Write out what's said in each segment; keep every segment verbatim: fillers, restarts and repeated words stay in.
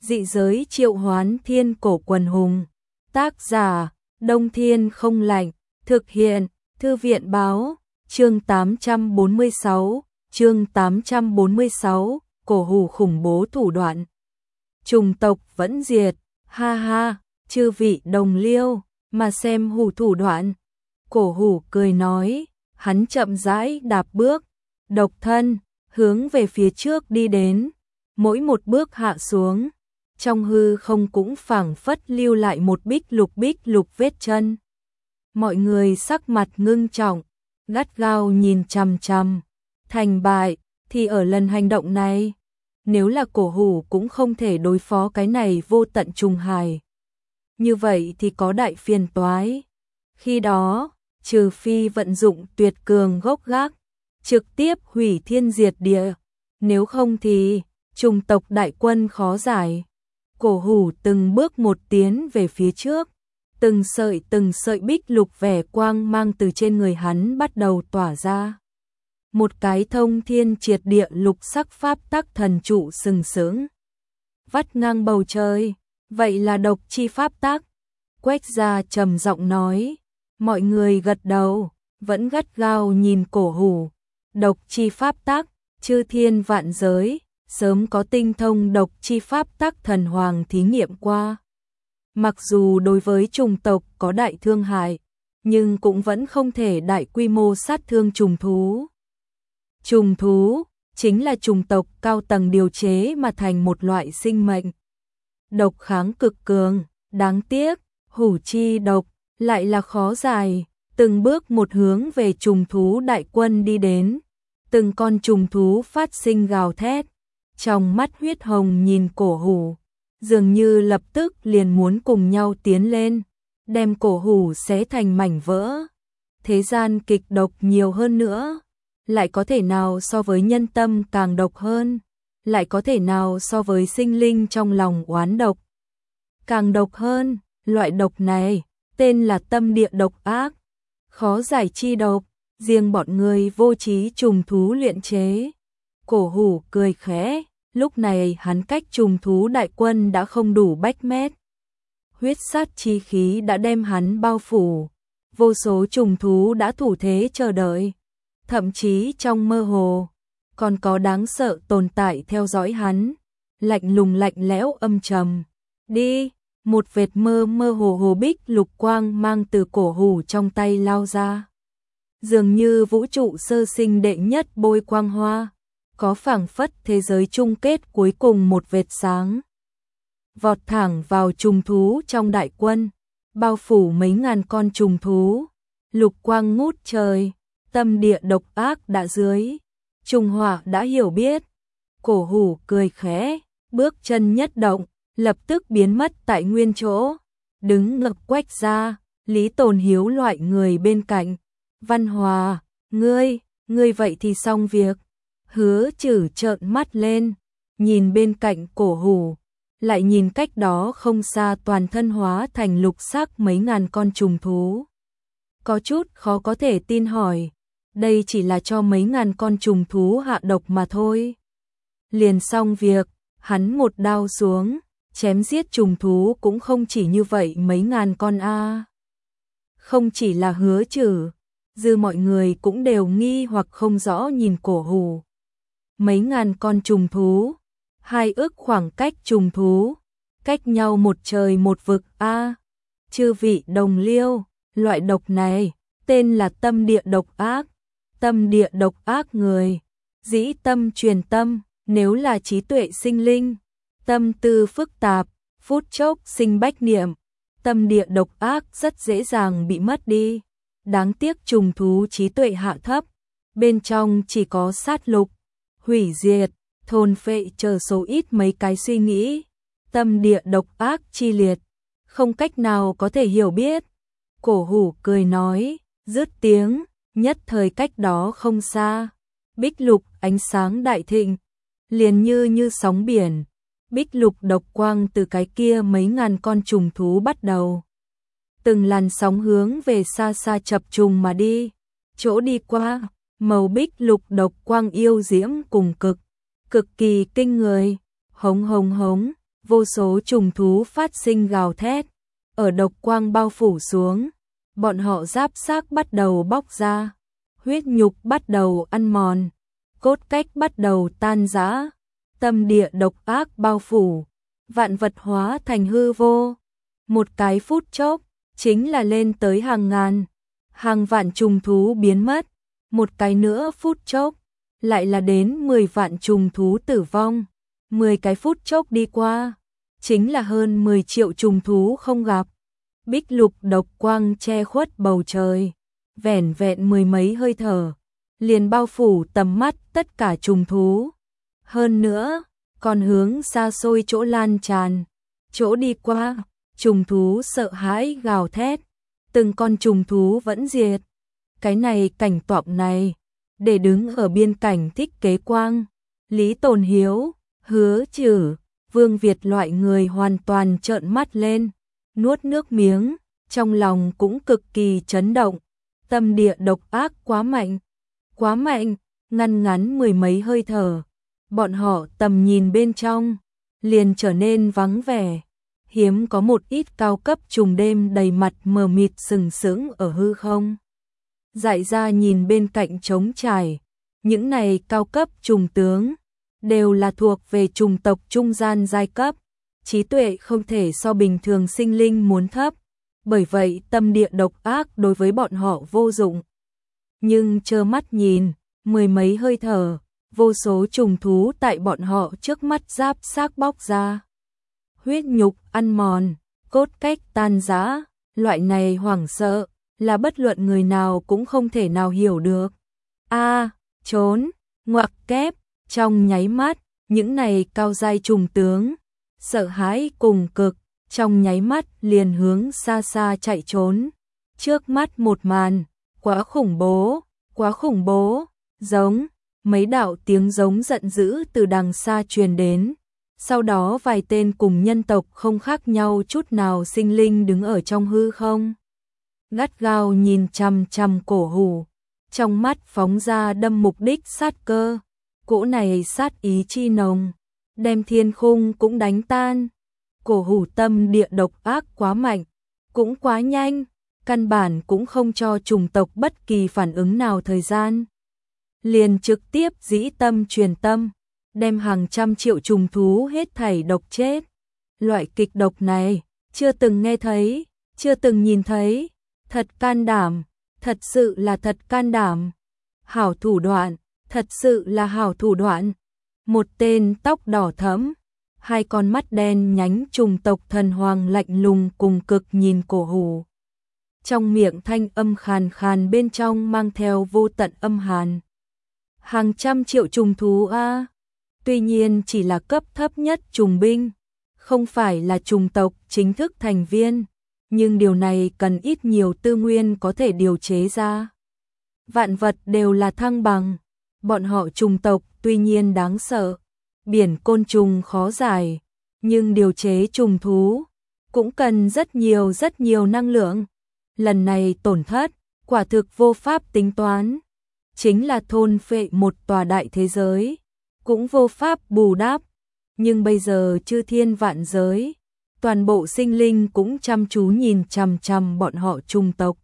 Dị giới triệu hoán thiên cổ quần hùng. Tác giả, Đông Thiên không lạnh. Thực hiện, Thư viện báo. Chương tám trăm bốn mươi sáu, chương tám trăm bốn mươi sáu, cổ hủ khủng bố thủ đoạn. Trùng tộc vẫn diệt, ha ha, chư vị đồng liêu, mà xem hủ thủ đoạn. Cổ hủ cười nói, hắn chậm rãi đạp bước, độc thân, hướng về phía trước đi đến, mỗi một bước hạ xuống, trong hư không cũng phảng phất lưu lại một bích lục bích lục vết chân. Mọi người sắc mặt ngưng trọng, gắt gao nhìn chằm chằm, thành bại thì ở lần hành động này, nếu là cổ hủ cũng không thể đối phó cái này vô tận trùng hài. Như vậy thì có đại phiền toái. Khi đó, trừ phi vận dụng tuyệt cường gốc gác, trực tiếp hủy thiên diệt địa, nếu không thì trùng tộc đại quân khó giải. Cổ hủ từng bước một tiến về phía trước, từng sợi từng sợi bích lục vẻ quang mang từ trên người hắn bắt đầu tỏa ra. Một cái thông thiên triệt địa lục sắc pháp tắc thần trụ sừng sững, vắt ngang bầu trời, vậy là độc chi pháp tắc. Quách gia trầm giọng nói, mọi người gật đầu, vẫn gắt gao nhìn cổ hủ. Độc chi pháp tắc, chư thiên vạn giới, sớm có tinh thông độc chi pháp tắc thần hoàng thí nghiệm qua. Mặc dù đối với trùng tộc có đại thương hại, nhưng cũng vẫn không thể đại quy mô sát thương trùng thú. Trùng thú chính là trùng tộc cao tầng điều chế mà thành một loại sinh mệnh. Độc kháng cực cường, đáng tiếc, hủ chi độc lại là khó giải, từng bước một hướng về trùng thú đại quân đi đến. Từng con trùng thú phát sinh gào thét, trong mắt huyết hồng nhìn cổ hủ, dường như lập tức liền muốn cùng nhau tiến lên, đem cổ hủ xé thành mảnh vỡ. Thế gian kịch độc nhiều hơn nữa, lại có thể nào so với nhân tâm càng độc hơn, lại có thể nào so với sinh linh trong lòng oán độc càng độc hơn. Loại độc này tên là tâm địa độc ác, khó giải chi độc, riêng bọn người vô trí trùng thú luyện chế. Cổ hủ cười khẽ, lúc này hắn cách trùng thú đại quân đã không đủ bách mét. Huyết sát chi khí đã đem hắn bao phủ, vô số trùng thú đã thủ thế chờ đợi, thậm chí trong mơ hồ còn có đáng sợ tồn tại theo dõi hắn, lạnh lùng lạnh lẽo âm trầm. Đi, một vệt mơ mơ hồ hồ bích lục quang mang từ cổ hủ trong tay lao ra, dường như vũ trụ sơ sinh đệ nhất bôi quang hoa, có phảng phất thế giới chung kết cuối cùng một vệt sáng. Vọt thẳng vào trùng thú trong đại quân, bao phủ mấy ngàn con trùng thú, lục quang ngút trời, tâm địa độc ác đã dưới, trùng hỏa đã hiểu biết. Cổ hủ cười khẽ, bước chân nhất động, lập tức biến mất tại nguyên chỗ, đứng ngập Quách gia, Lý Tồn Hiếu loại người bên cạnh. Văn Hòa, ngươi, ngươi vậy thì xong việc. Hứa Trử trợn mắt lên, nhìn bên cạnh cổ hủ, lại nhìn cách đó không xa toàn thân hóa thành lục sắc mấy ngàn con trùng thú. Có chút khó có thể tin hỏi, đây chỉ là cho mấy ngàn con trùng thú hạ độc mà thôi. Liền xong việc, hắn một đao xuống, chém giết trùng thú cũng không chỉ như vậy mấy ngàn con a. À. Không chỉ là Hứa Trử, dư mọi người cũng đều nghi hoặc không rõ nhìn cổ hủ. Mấy ngàn con trùng thú, hai ức khoảng cách trùng thú, cách nhau một trời một vực a. À. Chư vị đồng liêu, loại độc này tên là tâm địa độc ác. Tâm địa độc ác người, dĩ tâm truyền tâm, nếu là trí tuệ sinh linh, tâm tư phức tạp, phút chốc sinh bách niệm, tâm địa độc ác rất dễ dàng bị mất đi. Đáng tiếc trùng thú trí tuệ hạ thấp, bên trong chỉ có sát lục, hủy diệt, thôn phệ chờ số ít mấy cái suy nghĩ. Tâm địa độc ác chi liệt, không cách nào có thể hiểu biết. Cổ hủ cười nói, dứt tiếng, nhất thời cách đó không xa, bích lục ánh sáng đại thịnh, liền như như sóng biển. Bích lục độc quang từ cái kia mấy ngàn con trùng thú bắt đầu, từng làn sóng hướng về xa xa chập trùng mà đi. Chỗ đi qua, màu bích lục độc quang yêu diễm cùng cực, cực kỳ kinh người, hống hống hống, vô số trùng thú phát sinh gào thét, ở độc quang bao phủ xuống, bọn họ giáp xác bắt đầu bóc ra, huyết nhục bắt đầu ăn mòn, cốt cách bắt đầu tan rã, tâm địa độc ác bao phủ, vạn vật hóa thành hư vô. Một cái phút chốc, chính là lên tới hàng ngàn, hàng vạn trùng thú biến mất, một cái nữa phút chốc, lại là đến mười vạn trùng thú tử vong, mười cái phút chốc đi qua, chính là hơn mười triệu trùng thú không gặp. Bích lục độc quang che khuất bầu trời, vẻn vẹn mười mấy hơi thở, liền bao phủ tầm mắt tất cả trùng thú. Hơn nữa, còn hướng xa xôi chỗ lan tràn, chỗ đi qua, trùng thú sợ hãi gào thét, từng con trùng thú vẫn diệt. Cái này cảnh tượng này, để đứng ở biên cảnh Thích Kế Quang, Lý Tồn Hiếu, Hứa Trử, Vương Việt loại người hoàn toàn trợn mắt lên, nuốt nước miếng, trong lòng cũng cực kỳ chấn động. Tâm địa độc ác quá mạnh, quá mạnh, ngăn ngắn mười mấy hơi thở, bọn họ tầm nhìn bên trong liền trở nên vắng vẻ, hiếm có một ít cao cấp trùng đêm đầy mặt mờ mịt sừng sững ở hư không. Dại ra nhìn bên cạnh trống trải, những này cao cấp trùng tướng đều là thuộc về trùng tộc trung gian giai cấp, trí tuệ không thể so bình thường sinh linh muốn thấp, bởi vậy tâm địa độc ác đối với bọn họ vô dụng. Nhưng trơ mắt nhìn, mười mấy hơi thở, vô số trùng thú tại bọn họ trước mắt giáp xác bóc ra. Huyết nhục ăn mòn, cốt cách tan rã, loại này hoảng sợ, là bất luận người nào cũng không thể nào hiểu được. A, trốn, ngoặc kép, trong nháy mắt, những này cao giai trùng tướng, sợ hãi cùng cực, trong nháy mắt liền hướng xa xa chạy trốn. Trước mắt một màn, quá khủng bố, quá khủng bố, giống, mấy đạo tiếng giống giận dữ từ đằng xa truyền đến. Sau đó vài tên cùng nhân tộc không khác nhau chút nào sinh linh đứng ở trong hư không. Gắt gao nhìn chằm chằm Cổ Hủ, trong mắt phóng ra đâm mục đích sát cơ. Cỗ này sát ý chi nồng, đem thiên khung cũng đánh tan. Cổ Hủ tâm địa độc ác quá mạnh, cũng quá nhanh, căn bản cũng không cho trùng tộc bất kỳ phản ứng nào thời gian. Liền trực tiếp dĩ tâm truyền tâm, đem hàng trăm triệu trùng thú hết thảy độc chết. Loại kịch độc này, chưa từng nghe thấy, chưa từng nhìn thấy, thật can đảm, thật sự là thật can đảm. Hảo thủ đoạn, thật sự là hảo thủ đoạn. Một tên tóc đỏ thẫm, hai con mắt đen nhánh trùng tộc thần hoàng lạnh lùng cùng cực nhìn Cổ Hủ. Trong miệng thanh âm khàn khàn bên trong mang theo vô tận âm hàn. Hàng trăm triệu trùng thú a, tuy nhiên chỉ là cấp thấp nhất trùng binh, không phải là trùng tộc chính thức thành viên, nhưng điều này cần ít nhiều tư nguyên có thể điều chế ra. Vạn vật đều là thăng bằng, bọn họ trùng tộc tuy nhiên đáng sợ, biển côn trùng khó giải, nhưng điều chế trùng thú cũng cần rất nhiều rất nhiều năng lượng. Lần này tổn thất, quả thực vô pháp tính toán, chính là thôn phệ một tòa đại thế giới, cũng vô pháp bù đắp. Nhưng bây giờ chư thiên vạn giới, toàn bộ sinh linh cũng chăm chú nhìn chằm chằm bọn họ trùng tộc.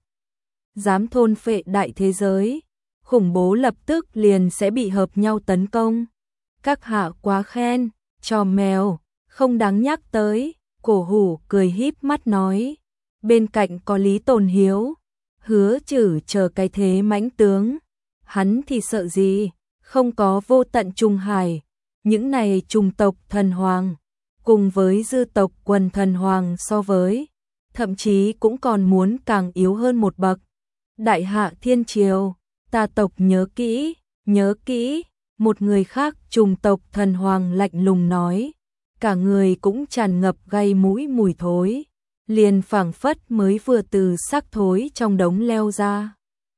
Dám thôn phệ đại thế giới, khủng bố lập tức liền sẽ bị hợp nhau tấn công. Các hạ quá khen, trò mèo, không đáng nhắc tới. Cổ Hủ cười híp mắt nói. Bên cạnh có Lý Tồn Hiếu, Hứa Trử chờ cái thế mãnh tướng. Hắn thì sợ gì, không có vô tận trùng hải. Những này trùng tộc thần hoàng, cùng với dư tộc quần thần hoàng so với, thậm chí cũng còn muốn càng yếu hơn một bậc. Đại hạ thiên triều, ta tộc nhớ kỹ, nhớ kỹ. Một người khác trùng tộc thần hoàng lạnh lùng nói, cả người cũng tràn ngập gây mũi mùi thối, liền phảng phất mới vừa từ xác thối trong đống leo ra.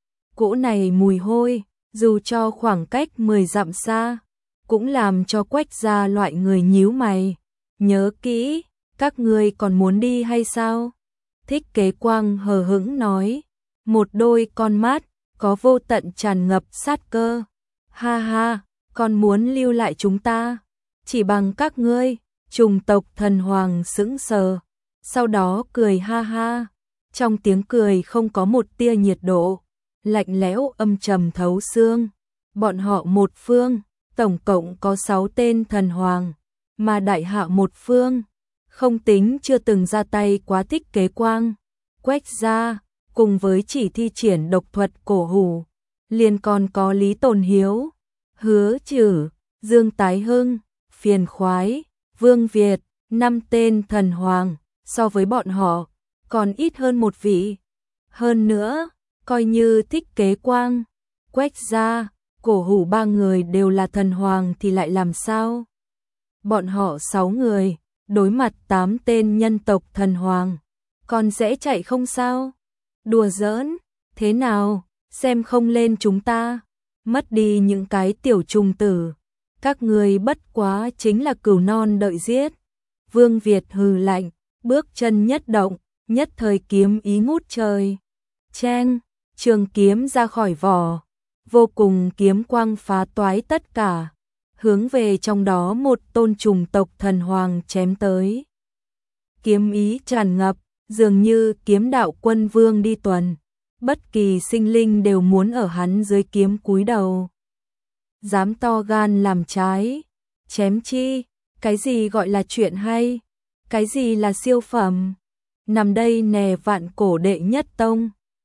Cỗ này mùi hôi, dù cho khoảng cách mười dặm xa, cũng làm cho Quách gia loại người nhíu mày. Nhớ kỹ, các ngươi còn muốn đi hay sao? Thích Kế Quang hờ hững nói, một đôi con mắt, có vô tận tràn ngập sát cơ. Ha ha, còn muốn lưu lại chúng ta, chỉ bằng các ngươi, Trùng tộc thần hoàng sững sờ, sau đó cười ha ha, trong tiếng cười không có một tia nhiệt độ, lạnh lẽo âm trầm thấu xương. Bọn họ một phương, tổng cộng có sáu tên thần hoàng, mà đại hạ một phương, không tính chưa từng ra tay quá thích kế quang, Quách gia, cùng với chỉ thi triển độc thuật cổ hủ, liền còn có Lý Tồn Hiếu, Hứa Trử, Dương Tái Hưng, Phiền Khoái, Vương Việt, năm tên thần hoàng, so với bọn họ, còn ít hơn một vị. Hơn nữa, coi như thích kế quang, Quách gia, cổ hủ ba người đều là thần hoàng thì lại làm sao? Bọn họ sáu người, đối mặt tám tên nhân tộc thần hoàng, còn dễ chạy không sao? Đùa giỡn, thế nào, xem không lên chúng ta, mất đi những cái tiểu trùng tử, các người bất quá chính là cừu non đợi giết. Vương Việt hừ lạnh, bước chân nhất động, nhất thời kiếm ý ngút trời. Cheng, trường kiếm ra khỏi vỏ, vô cùng kiếm quang phá toái tất cả, hướng về trong đó một tôn trùng tộc thần hoàng chém tới. Kiếm ý tràn ngập, dường như kiếm đạo quân vương đi tuần, bất kỳ sinh linh đều muốn ở hắn dưới kiếm cúi đầu. Dám to gan làm trái, chém chi, cái gì gọi là chuyện hay, cái gì là siêu phẩm, nằm đây nè vạn cổ đệ nhất tông.